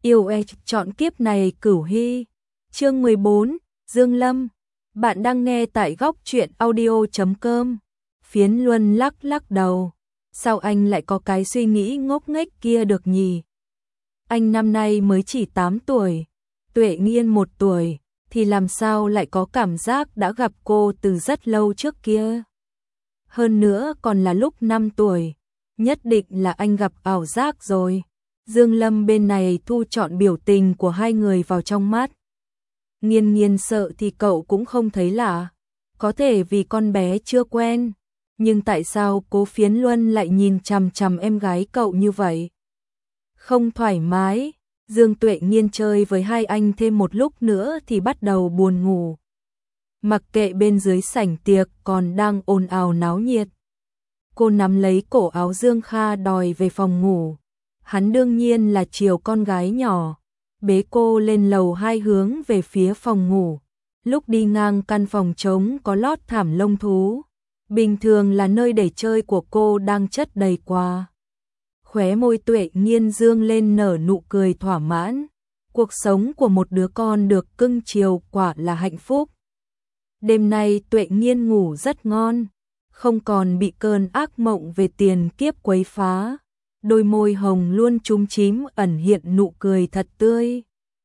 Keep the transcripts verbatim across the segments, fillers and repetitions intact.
Yêu e chọn kiếp này cửu hy. Chương mười bốn, Dương Lâm. Bạn đang nghe tại góc truyện audio chấm com. Phiến Luân lắc lắc đầu. Sao anh lại có cái suy nghĩ ngốc nghếch kia được nhỉ? Anh năm nay mới chỉ tám tuổi, Tuệ Nghiên một tuổi, thì làm sao lại có cảm giác đã gặp cô từ rất lâu trước kia? Hơn nữa còn là lúc năm tuổi, nhất định là anh gặp ảo giác rồi. Dương Lâm bên này thu trọn biểu tình của hai người vào trong mắt. Nghiên Nghiên sợ thì cậu cũng không thấy lạ, có thể vì con bé chưa quen, nhưng tại sao Cố Phiến Luân lại nhìn chằm chằm em gái cậu như vậy? Không thoải mái, Dương Tuệ Nghiên chơi với hai anh thêm một lúc nữa thì bắt đầu buồn ngủ. Mặc kệ bên dưới sảnh tiệc còn đang ồn ào náo nhiệt. Cô nắm lấy cổ áo Dương Kha đòi về phòng ngủ. Hắn đương nhiên là chiều con gái nhỏ, bế cô lên lầu hai hướng về phía phòng ngủ. Lúc đi ngang căn phòng trống có lót thảm lông thú, bình thường là nơi để chơi của cô đang chất đầy quà. Khóe môi Tuệ Nghiên dương lên nở nụ cười thỏa mãn. Cuộc sống của một đứa con được cưng chiều quả là hạnh phúc. Đêm nay Tuệ Nghiên ngủ rất ngon, không còn bị cơn ác mộng về tiền kiếp quấy phá. Đôi môi hồng luôn chúm chím ẩn hiện nụ cười thật tươi.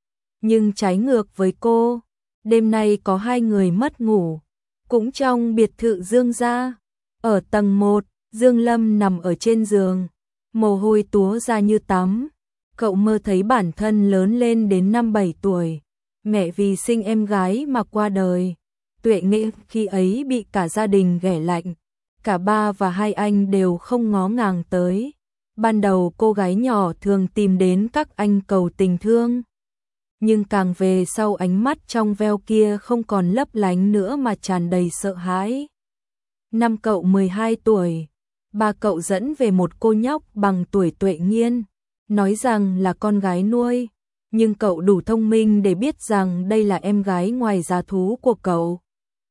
Nhưng trái ngược với cô, đêm nay có hai người mất ngủ, cũng trong biệt thự Dương gia. Ở tầng một, Dương Lâm nằm ở trên giường, mồ hôi túa ra như tắm. Cậu mơ thấy bản thân lớn lên đến năm bảy tuổi, mẹ vì sinh em gái mà qua đời. Tuệ Nghiên khi ấy bị cả gia đình ghẻ lạnh, cả ba và hai anh đều không ngó ngàng tới. Ban đầu cô gái nhỏ thường tìm đến các anh cầu tình thương, nhưng càng về sau ánh mắt trong veo kia không còn lấp lánh nữa mà tràn đầy sợ hãi. Năm cậu mười hai tuổi, ba cậu dẫn về một cô nhóc bằng tuổi Tuệ Nghiên, nói rằng là con gái nuôi, nhưng cậu đủ thông minh để biết rằng đây là em gái ngoài giá thú của cậu.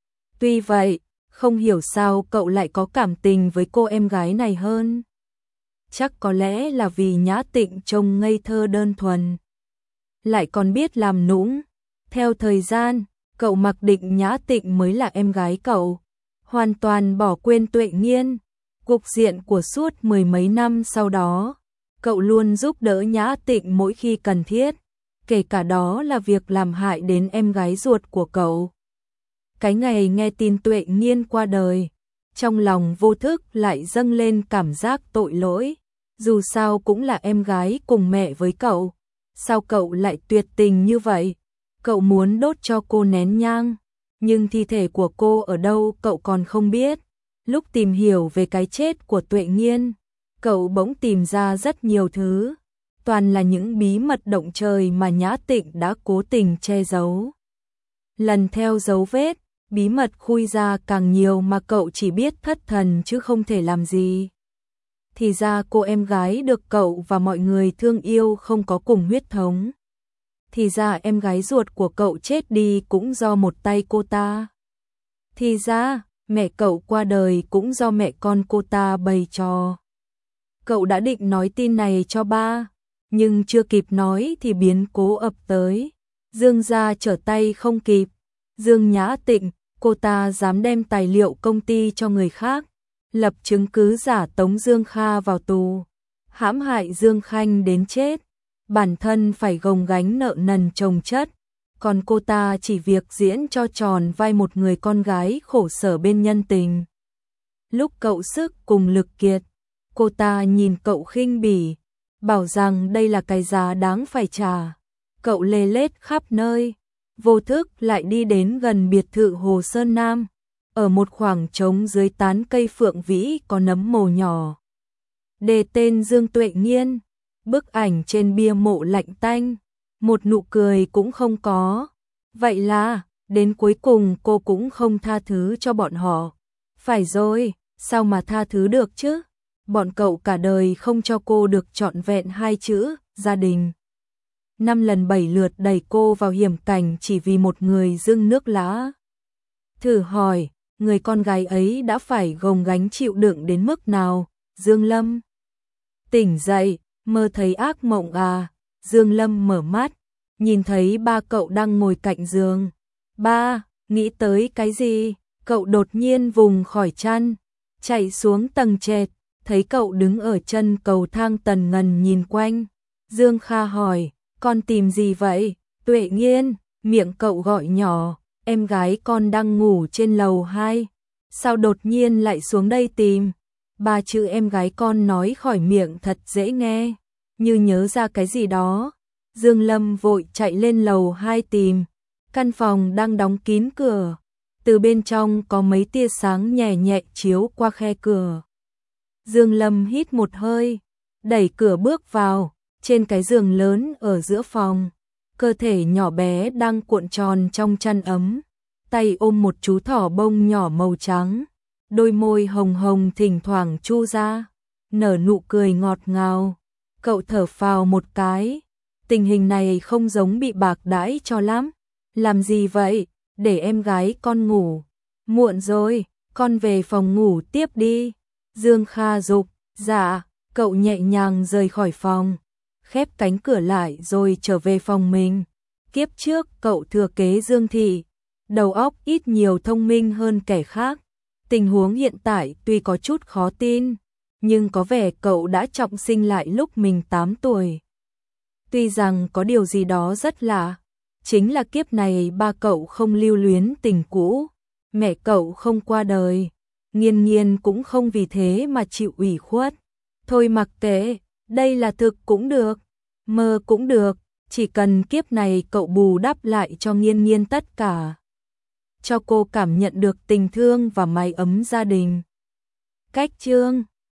Tuy vậy, không hiểu sao cậu lại có cảm tình với cô em gái này hơn. Chắc có lẽ là vì Nhã Tịnh trông ngây thơ đơn thuần, lại còn biết làm nũng. Theo thời gian, cậu mặc định Nhã Tịnh mới là em gái cậu, hoàn toàn bỏ quên Tuệ Nghiên. Cục diện của suốt mười mấy năm sau đó, cậu luôn giúp đỡ Nhã Tịnh mỗi khi cần thiết, kể cả đó là việc làm hại đến em gái ruột của cậu. Cái ngày nghe tin Tuệ Nghiên qua đời, trong lòng vô thức lại dâng lên cảm giác tội lỗi. Dù sao cũng là em gái cùng mẹ với cậu, sao cậu lại tuyệt tình như vậy? Cậu muốn đốt cho cô nén nhang, nhưng thi thể của cô ở đâu cậu còn không biết. Lúc tìm hiểu về cái chết của Tuệ Nghiên, cậu bỗng tìm ra rất nhiều thứ, toàn là những bí mật động trời mà Nhã Tịnh đã cố tình che giấu. Lần theo dấu vết, bí mật khui ra càng nhiều mà cậu chỉ biết thất thần chứ không thể làm gì. Thì ra cô em gái được cậu và mọi người thương yêu không có cùng huyết thống. Thì ra em gái ruột của cậu chết đi cũng do một tay cô ta. Thì ra mẹ cậu qua đời cũng do mẹ con cô ta bày trò. Cậu đã định nói tin này cho ba, nhưng chưa kịp nói thì biến cố ập tới. Dương gia trở tay không kịp. Dương Nhã Tịnh, cô ta dám đem tài liệu công ty cho người khác, lập chứng cứ giả tống Dương Kha vào tù, hãm hại Dương Khanh đến chết, bản thân phải gồng gánh nợ nần chồng chất, còn cô ta chỉ việc diễn cho tròn vai một người con gái khổ sở bên nhân tình. Lúc cậu sức cùng lực kiệt, cô ta nhìn cậu khinh bỉ, bảo rằng đây là cái giá đáng phải trả. Cậu lê lết khắp nơi, vô thức lại đi đến gần biệt thự Hồ Sơn Nam. Ở một khoảng trống dưới tán cây phượng vĩ có nấm mồ nhỏ, đề tên Dương Tuệ Nghiên. Bức ảnh trên bia mộ lạnh tanh, một nụ cười cũng không có. Vậy là, đến cuối cùng cô cũng không tha thứ cho bọn họ. Phải rồi, sao mà tha thứ được chứ? Bọn cậu cả đời không cho cô được trọn vẹn hai chữ, gia đình. Năm lần bảy lượt đẩy cô vào hiểm cảnh chỉ vì một người dưng nước lã. Thử hỏi, người con gái ấy đã phải gồng gánh chịu đựng đến mức nào? Dương Lâm tỉnh dậy, mơ thấy ác mộng à? Dương Lâm mở mắt, nhìn thấy ba cậu đang ngồi cạnh giường. Ba, nghĩ tới cái gì? Cậu đột nhiên vùng khỏi chăn, chạy xuống tầng trệt, thấy cậu đứng ở chân cầu thang tần ngần nhìn quanh. Dương Kha hỏi, con tìm gì vậy? Tuệ Nghiên, miệng cậu gọi nhỏ, em gái con đang ngủ trên lầu hai. Sao đột nhiên lại xuống đây tìm? Ba chữ em gái con nói khỏi miệng thật dễ nghe, như nhớ ra cái gì đó. Dương Lâm vội chạy lên lầu hai tìm. Căn phòng đang đóng kín cửa, từ bên trong có mấy tia sáng nhẹ nhẹ chiếu qua khe cửa. Dương Lâm hít một hơi, đẩy cửa bước vào, trên cái giường lớn ở giữa phòng, cơ thể nhỏ bé đang cuộn tròn trong chăn ấm, tay ôm một chú thỏ bông nhỏ màu trắng, đôi môi hồng hồng thỉnh thoảng chu ra, nở nụ cười ngọt ngào. Cậu thở phào một cái, tình hình này không giống bị bạc đãi cho lắm. Làm gì vậy? Để em gái con ngủ. Muộn rồi, con về phòng ngủ tiếp đi. Dương Kha dục, dạ, cậu nhẹ nhàng rời khỏi phòng, khép cánh cửa lại rồi trở về phòng mình. Kiếp trước cậu thừa kế Dương Thị, đầu óc ít nhiều thông minh hơn kẻ khác. Tình huống hiện tại tuy có chút khó tin, nhưng có vẻ cậu đã trọng sinh lại lúc mình tám tuổi. Tuy rằng có điều gì đó rất lạ, chính là kiếp này ba cậu không lưu luyến tình cũ, mẹ cậu không qua đời, Nghiên Nghiên cũng không vì thế mà chịu ủy khuất. Thôi mặc kệ, đây là thực cũng được, mơ cũng được, chỉ cần kiếp này cậu bù đắp lại cho Nghiên Nghiên tất cả, cho cô cảm nhận được tình thương và mái ấm gia đình. Cách chương